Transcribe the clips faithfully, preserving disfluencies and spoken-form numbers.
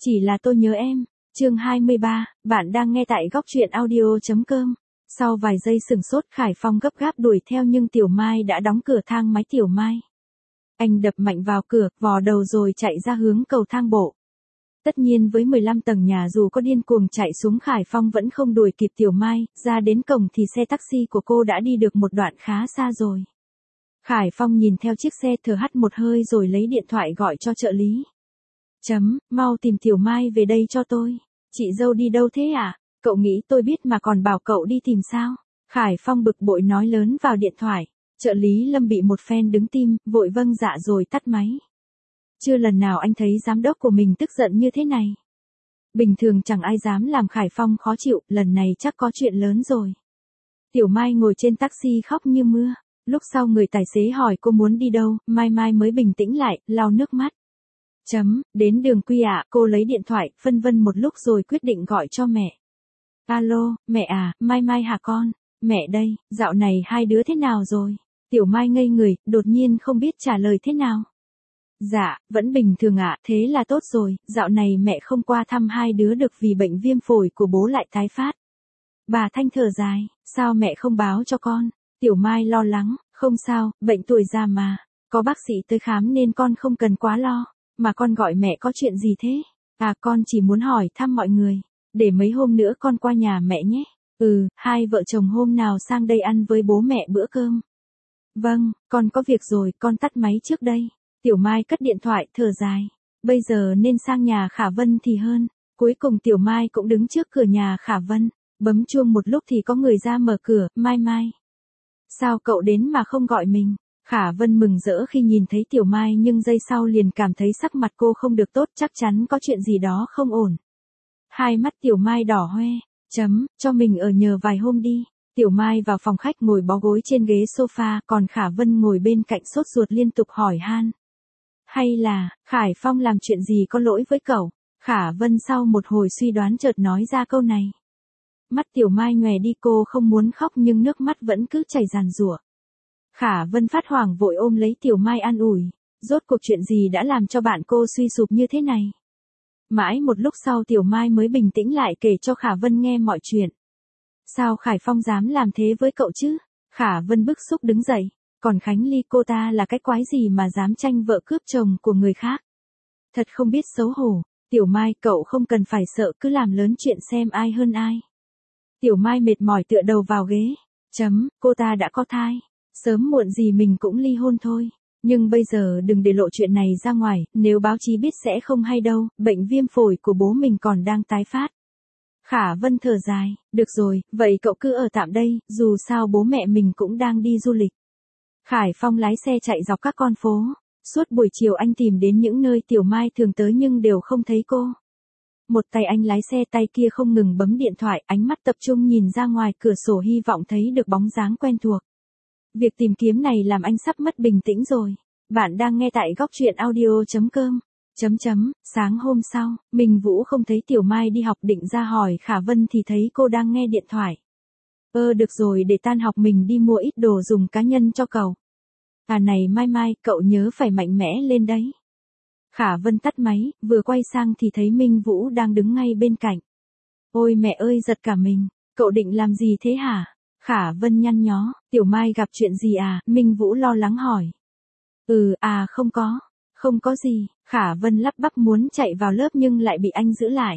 Chỉ là tôi nhớ em. Chương hai mươi ba, bạn đang nghe tại góc truyện audio.com. Sau vài giây sừng sốt, Khải Phong gấp gáp đuổi theo nhưng Tiểu Mai đã đóng cửa thang máy. Tiểu Mai. Anh đập mạnh vào cửa, vò đầu rồi chạy ra hướng cầu thang bộ. Tất nhiên với mười lăm tầng nhà dù có điên cuồng chạy xuống Khải Phong vẫn không đuổi kịp Tiểu Mai, ra đến cổng thì xe taxi của cô đã đi được một đoạn khá xa rồi. Khải Phong nhìn theo chiếc xe thở hắt một hơi rồi lấy điện thoại gọi cho trợ lý. Chấm, mau tìm Tiểu Mai về đây cho tôi. Chị dâu đi đâu thế à? Cậu nghĩ tôi biết mà còn bảo cậu đi tìm sao? Khải Phong bực bội nói lớn vào điện thoại. Trợ lý Lâm bị một phen đứng tim, vội vâng dạ rồi tắt máy. Chưa lần nào anh thấy giám đốc của mình tức giận như thế này. Bình thường chẳng ai dám làm Khải Phong khó chịu, lần này chắc có chuyện lớn rồi. Tiểu Mai ngồi trên taxi khóc như mưa. Lúc sau người tài xế hỏi cô muốn đi đâu, Mai Mai mới bình tĩnh lại, lau nước mắt. Chấm, đến đường Quy ạ, cô lấy điện thoại, phân vân một lúc rồi quyết định gọi cho mẹ. Alo, mẹ à, Mai Mai hả con? Mẹ đây, dạo này hai đứa thế nào rồi? Tiểu Mai ngây người, đột nhiên không biết trả lời thế nào. Dạ, vẫn bình thường ạ, thế là tốt rồi, dạo này mẹ không qua thăm hai đứa được vì bệnh viêm phổi của bố lại tái phát. Bà Thanh thở dài, sao mẹ không báo cho con? Tiểu Mai lo lắng, không sao, bệnh tuổi già mà, có bác sĩ tới khám nên con không cần quá lo. Mà con gọi mẹ có chuyện gì thế? À con chỉ muốn hỏi thăm mọi người, để mấy hôm nữa con qua nhà mẹ nhé. Ừ, hai vợ chồng hôm nào sang đây ăn với bố mẹ bữa cơm. Vâng, con có việc rồi, con tắt máy trước đây. Tiểu Mai cất điện thoại thở dài. Bây giờ nên sang nhà Khả Vân thì hơn. Cuối cùng Tiểu Mai cũng đứng trước cửa nhà Khả Vân. Bấm chuông một lúc thì có người ra mở cửa. Mai Mai. Sao cậu đến mà không gọi mình? Khả Vân mừng rỡ khi nhìn thấy Tiểu Mai nhưng giây sau liền cảm thấy sắc mặt cô không được tốt, chắc chắn có chuyện gì đó không ổn. Hai mắt Tiểu Mai đỏ hoe. Chấm, cho mình ở nhờ vài hôm đi. Tiểu Mai vào phòng khách ngồi bó gối trên ghế sofa, còn Khả Vân ngồi bên cạnh sốt ruột liên tục hỏi han. Hay là, Khải Phong làm chuyện gì có lỗi với cậu? Khả Vân sau một hồi suy đoán chợt nói ra câu này. Mắt Tiểu Mai nhòe đi, cô không muốn khóc nhưng nước mắt vẫn cứ chảy ràn rụa. Khả Vân phát hoảng vội ôm lấy Tiểu Mai an ủi. Rốt cuộc chuyện gì đã làm cho bạn cô suy sụp như thế này? Mãi một lúc sau Tiểu Mai mới bình tĩnh lại kể cho Khả Vân nghe mọi chuyện. Sao Khải Phong dám làm thế với cậu chứ? Khả Vân bức xúc đứng dậy. Còn Khánh Ly cô ta là cái quái gì mà dám tranh vợ cướp chồng của người khác? Thật không biết xấu hổ. Tiểu Mai, cậu không cần phải sợ, cứ làm lớn chuyện xem ai hơn ai. Tiểu Mai mệt mỏi tựa đầu vào ghế. Chấm, cô ta đã có thai. Sớm muộn gì mình cũng ly hôn thôi. Nhưng bây giờ đừng để lộ chuyện này ra ngoài, nếu báo chí biết sẽ không hay đâu, bệnh viêm phổi của bố mình còn đang tái phát. Khả Vân thở dài, được rồi, vậy cậu cứ ở tạm đây, dù sao bố mẹ mình cũng đang đi du lịch. Khải Phong lái xe chạy dọc các con phố. Suốt buổi chiều anh tìm đến những nơi Tiểu Mai thường tới nhưng đều không thấy cô. Một tay anh lái xe, tay kia không ngừng bấm điện thoại, ánh mắt tập trung nhìn ra ngoài cửa sổ hy vọng thấy được bóng dáng quen thuộc. Việc tìm kiếm này làm anh sắp mất bình tĩnh rồi. Bạn đang nghe tại góc truyện audio.com. Chấm chấm, sáng hôm sau, Minh Vũ không thấy Tiểu Mai đi học, định ra hỏi Khả Vân thì thấy cô đang nghe điện thoại. Ơ được rồi, để tan học mình đi mua ít đồ dùng cá nhân cho cậu. À này Mai Mai, cậu nhớ phải mạnh mẽ lên đấy. Khả Vân tắt máy, vừa quay sang thì thấy Minh Vũ đang đứng ngay bên cạnh. Ôi mẹ ơi, giật cả mình, cậu định làm gì thế hả? Khả Vân nhăn nhó, Tiểu Mai gặp chuyện gì à? Minh Vũ lo lắng hỏi. Ừ, à không có, không có gì. Khả Vân lắp bắp muốn chạy vào lớp nhưng lại bị anh giữ lại.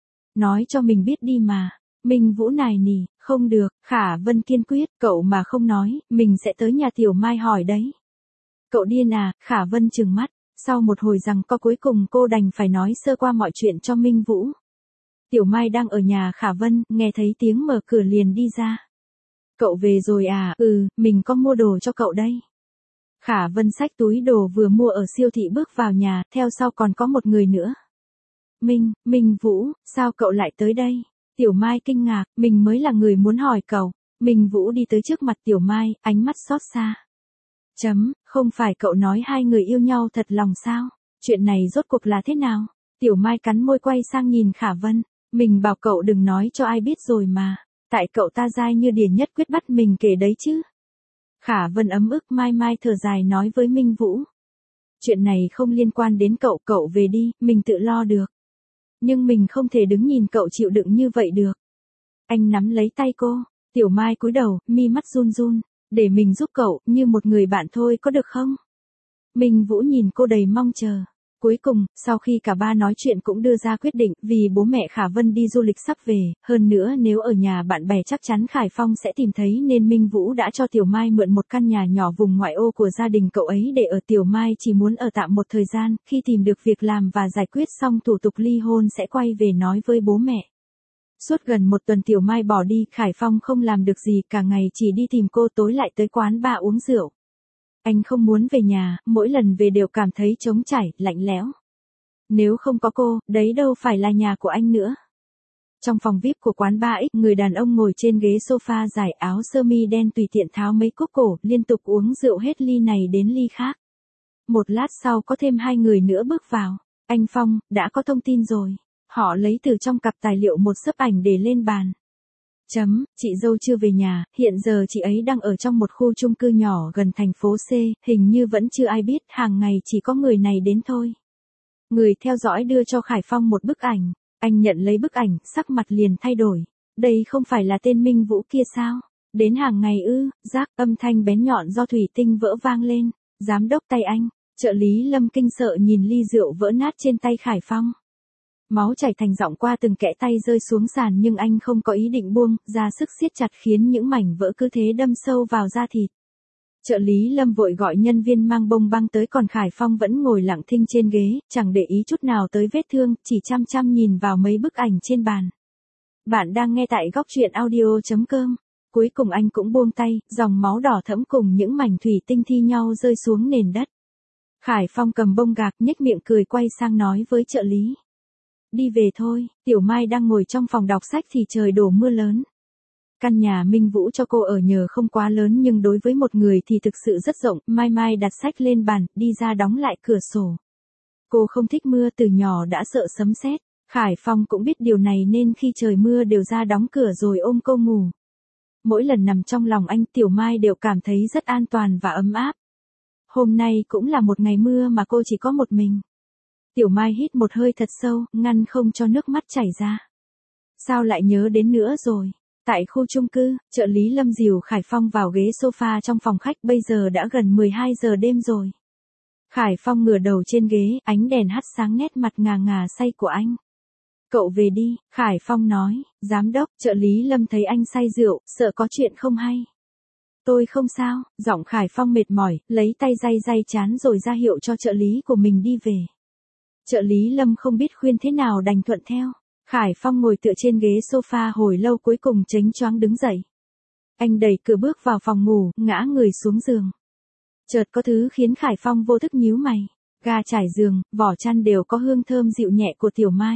Nói cho mình biết đi mà. Minh Vũ nài nỉ, không được. Khả Vân kiên quyết, cậu mà không nói, mình sẽ tới nhà Tiểu Mai hỏi đấy. Cậu điên à? Khả Vân trừng mắt. Sau một hồi giằng co cuối cùng cô đành phải nói sơ qua mọi chuyện cho Minh Vũ. Tiểu Mai đang ở nhà Khả Vân, nghe thấy tiếng mở cửa liền đi ra. Cậu về rồi à? Ừ, mình có mua đồ cho cậu đây. Khả Vân xách túi đồ vừa mua ở siêu thị bước vào nhà, theo sau còn có một người nữa. Minh, Minh Vũ, sao cậu lại tới đây? Tiểu Mai kinh ngạc, mình mới là người muốn hỏi cậu. Minh Vũ đi tới trước mặt Tiểu Mai, ánh mắt xót xa. Chấm, không phải cậu nói hai người yêu nhau thật lòng sao? Chuyện này rốt cuộc là thế nào? Tiểu Mai cắn môi quay sang nhìn Khả Vân. Mình bảo cậu đừng nói cho ai biết rồi mà. Tại cậu ta dai như điển nhất quyết bắt mình kể đấy chứ. Khả Vân ấm ức. Mai Mai thở dài nói với Minh Vũ. Chuyện này không liên quan đến cậu, cậu về đi, mình tự lo được. Nhưng mình không thể đứng nhìn cậu chịu đựng như vậy được. Anh nắm lấy tay cô, Tiểu Mai cúi đầu, mi mắt run run, để mình giúp cậu, như một người bạn thôi có được không? Minh Vũ nhìn cô đầy mong chờ. Cuối cùng, sau khi cả ba nói chuyện cũng đưa ra quyết định, vì bố mẹ Khả Vân đi du lịch sắp về, hơn nữa nếu ở nhà bạn bè chắc chắn Khải Phong sẽ tìm thấy nên Minh Vũ đã cho Tiểu Mai mượn một căn nhà nhỏ vùng ngoại ô của gia đình cậu ấy để ở. Tiểu Mai chỉ muốn ở tạm một thời gian, khi tìm được việc làm và giải quyết xong thủ tục ly hôn sẽ quay về nói với bố mẹ. Suốt gần một tuần Tiểu Mai bỏ đi, Khải Phong không làm được gì, cả ngày chỉ đi tìm cô, tối lại tới quán bar uống rượu. Anh không muốn về nhà, mỗi lần về đều cảm thấy trống trải, lạnh lẽo. Nếu không có cô, đấy đâu phải là nhà của anh nữa. Trong phòng vi ai pi của quán bar X, người đàn ông ngồi trên ghế sofa dài, áo sơ mi đen tùy tiện tháo mấy cúc cổ, liên tục uống rượu hết ly này đến ly khác. Một lát sau có thêm hai người nữa bước vào. Anh Phong, đã có thông tin rồi. Họ lấy từ trong cặp tài liệu một xấp ảnh để lên bàn. Chấm, chị dâu chưa về nhà, hiện giờ chị ấy đang ở trong một khu chung cư nhỏ gần thành phố C, hình như vẫn chưa ai biết, hàng ngày chỉ có người này đến thôi. Người theo dõi đưa cho Khải Phong một bức ảnh, anh nhận lấy bức ảnh, sắc mặt liền thay đổi. Đây không phải là tên Minh Vũ kia sao? Đến hàng ngày ư? Rác, âm thanh bén nhọn do thủy tinh vỡ vang lên. Giám đốc tay anh, trợ lý Lâm kinh sợ nhìn ly rượu vỡ nát trên tay Khải Phong. Máu chảy thành giọng qua từng kẽ tay rơi xuống sàn nhưng anh không có ý định buông, ra sức siết chặt khiến những mảnh vỡ cứ thế đâm sâu vào da thịt. Trợ lý Lâm vội gọi nhân viên mang bông băng tới, còn Khải Phong vẫn ngồi lặng thinh trên ghế, chẳng để ý chút nào tới vết thương, chỉ chăm chăm nhìn vào mấy bức ảnh trên bàn. Bạn đang nghe tại góc truyện audio chấm com. Cuối cùng anh cũng buông tay, dòng máu đỏ thẫm cùng những mảnh thủy tinh thi nhau rơi xuống nền đất. Khải Phong cầm bông gạc, nhếch miệng cười, quay sang nói với trợ lý. Đi về thôi. Tiểu Mai đang ngồi trong phòng đọc sách thì trời đổ mưa lớn. Căn nhà Minh Vũ cho cô ở nhờ không quá lớn nhưng đối với một người thì thực sự rất rộng. Mai Mai đặt sách lên bàn, đi ra đóng lại cửa sổ. Cô không thích mưa, từ nhỏ đã sợ sấm sét. Khải Phong cũng biết điều này nên khi trời mưa đều ra đóng cửa rồi ôm cô ngủ. Mỗi lần nằm trong lòng anh, Tiểu Mai đều cảm thấy rất an toàn và ấm áp. Hôm nay cũng là một ngày mưa mà cô chỉ có một mình. Tiểu Mai hít một hơi thật sâu, ngăn không cho nước mắt chảy ra. Sao lại nhớ đến nữa rồi? Tại khu chung cư, trợ lý Lâm dìu Khải Phong vào ghế sofa trong phòng khách, bây giờ đã gần mười hai giờ đêm rồi. Khải Phong ngửa đầu trên ghế, ánh đèn hắt sáng nét mặt ngà ngà say của anh. Cậu về đi, Khải Phong nói. Giám đốc, trợ lý Lâm thấy anh say rượu, sợ có chuyện không hay. Tôi không sao, giọng Khải Phong mệt mỏi, lấy tay day day chán rồi ra hiệu cho trợ lý của mình đi về. Trợ lý Lâm không biết khuyên thế nào đành thuận theo. Khải Phong ngồi tựa trên ghế sofa hồi lâu, cuối cùng chếnh choáng đứng dậy. Anh đẩy cửa bước vào phòng ngủ, ngã người xuống giường. Chợt có thứ khiến Khải Phong vô thức nhíu mày. Ga trải giường, vỏ chăn đều có hương thơm dịu nhẹ của Tiểu Mai.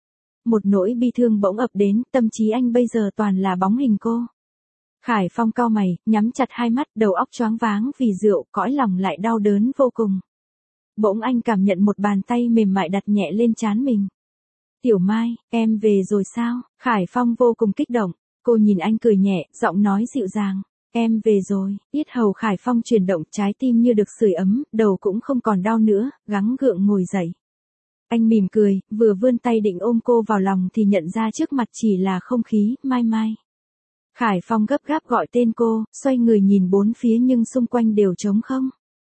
Một nỗi bi thương bỗng ập đến, tâm trí anh bây giờ toàn là bóng hình cô. Khải Phong cau mày, nhắm chặt hai mắt, đầu óc choáng váng vì rượu, cõi lòng lại đau đớn vô cùng. Bỗng anh cảm nhận một bàn tay mềm mại đặt nhẹ lên trán mình. Tiểu Mai, em về rồi sao? Khải Phong vô cùng kích động. Cô nhìn anh cười nhẹ, giọng nói dịu dàng. Em về rồi. Yết hầu Khải Phong chuyển động, trái tim như được sưởi ấm, đầu cũng không còn đau nữa, gắng gượng ngồi dậy. Anh mỉm cười, vừa vươn tay định ôm cô vào lòng thì nhận ra trước mặt chỉ là không khí. Mai Mai. Khải Phong gấp gáp gọi tên cô, xoay người nhìn bốn phía nhưng xung quanh đều trống không.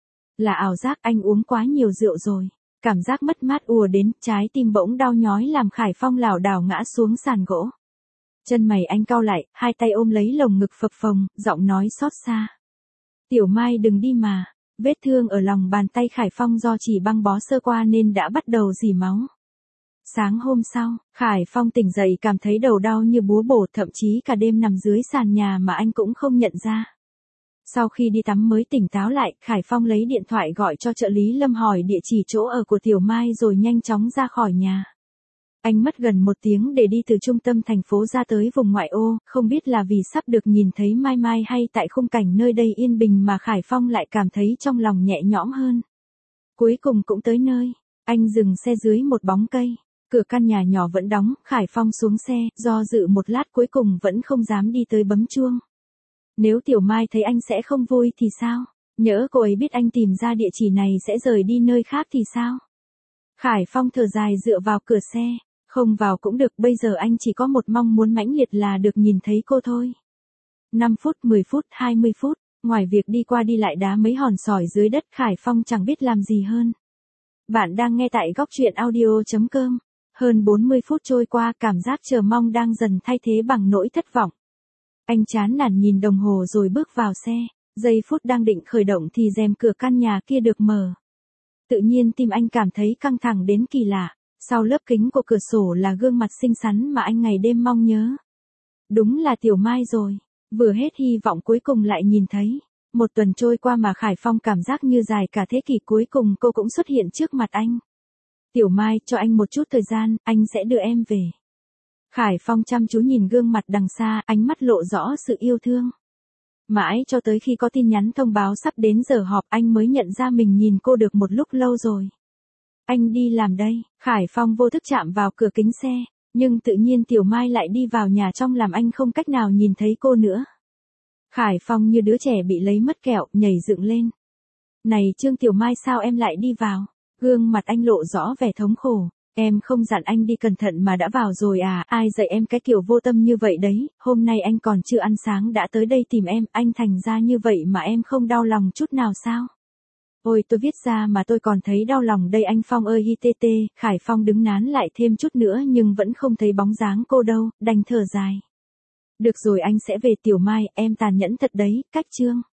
Là ảo giác, anh uống quá nhiều rượu rồi. Cảm giác mất mát ùa đến, trái tim bỗng đau nhói làm Khải Phong lảo đảo ngã xuống sàn gỗ. Chân mày anh cau lại, hai tay ôm lấy lồng ngực phập phồng, giọng nói xót xa. Tiểu Mai đừng đi mà. Vết thương ở lòng bàn tay Khải Phong do chỉ băng bó sơ qua nên đã bắt đầu rỉ máu. Sáng hôm sau, Khải Phong tỉnh dậy cảm thấy đầu đau như búa bổ, thậm chí cả đêm nằm dưới sàn nhà mà anh cũng không nhận ra. Sau khi đi tắm mới tỉnh táo lại, Khải Phong lấy điện thoại gọi cho trợ lý Lâm hỏi địa chỉ chỗ ở của Tiểu Mai rồi nhanh chóng ra khỏi nhà. Anh mất gần một tiếng để đi từ trung tâm thành phố ra tới vùng ngoại ô, không biết là vì sắp được nhìn thấy Mai Mai hay tại khung cảnh nơi đây yên bình mà Khải Phong lại cảm thấy trong lòng nhẹ nhõm hơn. Cuối cùng cũng tới nơi, anh dừng xe dưới một bóng cây, cửa căn nhà nhỏ vẫn đóng, Khải Phong xuống xe, do dự một lát cuối cùng vẫn không dám đi tới bấm chuông. Nếu Tiểu Mai thấy anh sẽ không vui thì sao? Nhỡ cô ấy biết anh tìm ra địa chỉ này sẽ rời đi nơi khác thì sao? Khải Phong thở dài dựa vào cửa xe. Không vào cũng được, bây giờ anh chỉ có một mong muốn mãnh liệt là được nhìn thấy cô thôi. năm phút, mười phút, hai mươi phút, ngoài việc đi qua đi lại đá mấy hòn sỏi dưới đất, Khải Phong chẳng biết làm gì hơn. Bạn đang nghe tại góc truyện audio.com. Hơn bốn mươi phút trôi qua, cảm giác chờ mong đang dần thay thế bằng nỗi thất vọng. Anh chán nản nhìn đồng hồ rồi bước vào xe, giây phút đang định khởi động thì rèm cửa căn nhà kia được mở. Tự nhiên tim anh cảm thấy căng thẳng đến kỳ lạ, sau lớp kính của cửa sổ là gương mặt xinh xắn mà anh ngày đêm mong nhớ. Đúng là Tiểu Mai rồi, vừa hết hy vọng cuối cùng lại nhìn thấy. Một tuần trôi qua mà Khải Phong cảm giác như dài cả thế kỷ, cuối cùng cô cũng xuất hiện trước mặt anh. Tiểu Mai, cho anh một chút thời gian, anh sẽ đưa em về. Khải Phong chăm chú nhìn gương mặt đằng xa, ánh mắt lộ rõ sự yêu thương. Mãi cho tới khi có tin nhắn thông báo sắp đến giờ họp, anh mới nhận ra mình nhìn cô được một lúc lâu rồi. Anh đi làm đây. Khải Phong vô thức chạm vào cửa kính xe, nhưng tự nhiên Tiểu Mai lại đi vào nhà trong làm anh không cách nào nhìn thấy cô nữa. Khải Phong như đứa trẻ bị lấy mất kẹo, nhảy dựng lên. Này Trương Tiểu Mai, sao em lại đi vào? Gương mặt anh lộ rõ vẻ thống khổ. Em không dặn anh đi cẩn thận mà đã vào rồi à? Ai dạy em cái kiểu vô tâm như vậy đấy? Hôm nay anh còn chưa ăn sáng đã tới đây tìm em, anh thành ra như vậy mà em không đau lòng chút nào sao? Ôi, tôi viết ra mà tôi còn thấy đau lòng đây anh Phong ơi hi tê tê. Khải Phong đứng nán lại thêm chút nữa nhưng vẫn không thấy bóng dáng cô đâu, đành thở dài. Được rồi, anh sẽ về. Tiểu Mai, em tàn nhẫn thật đấy, cách Trương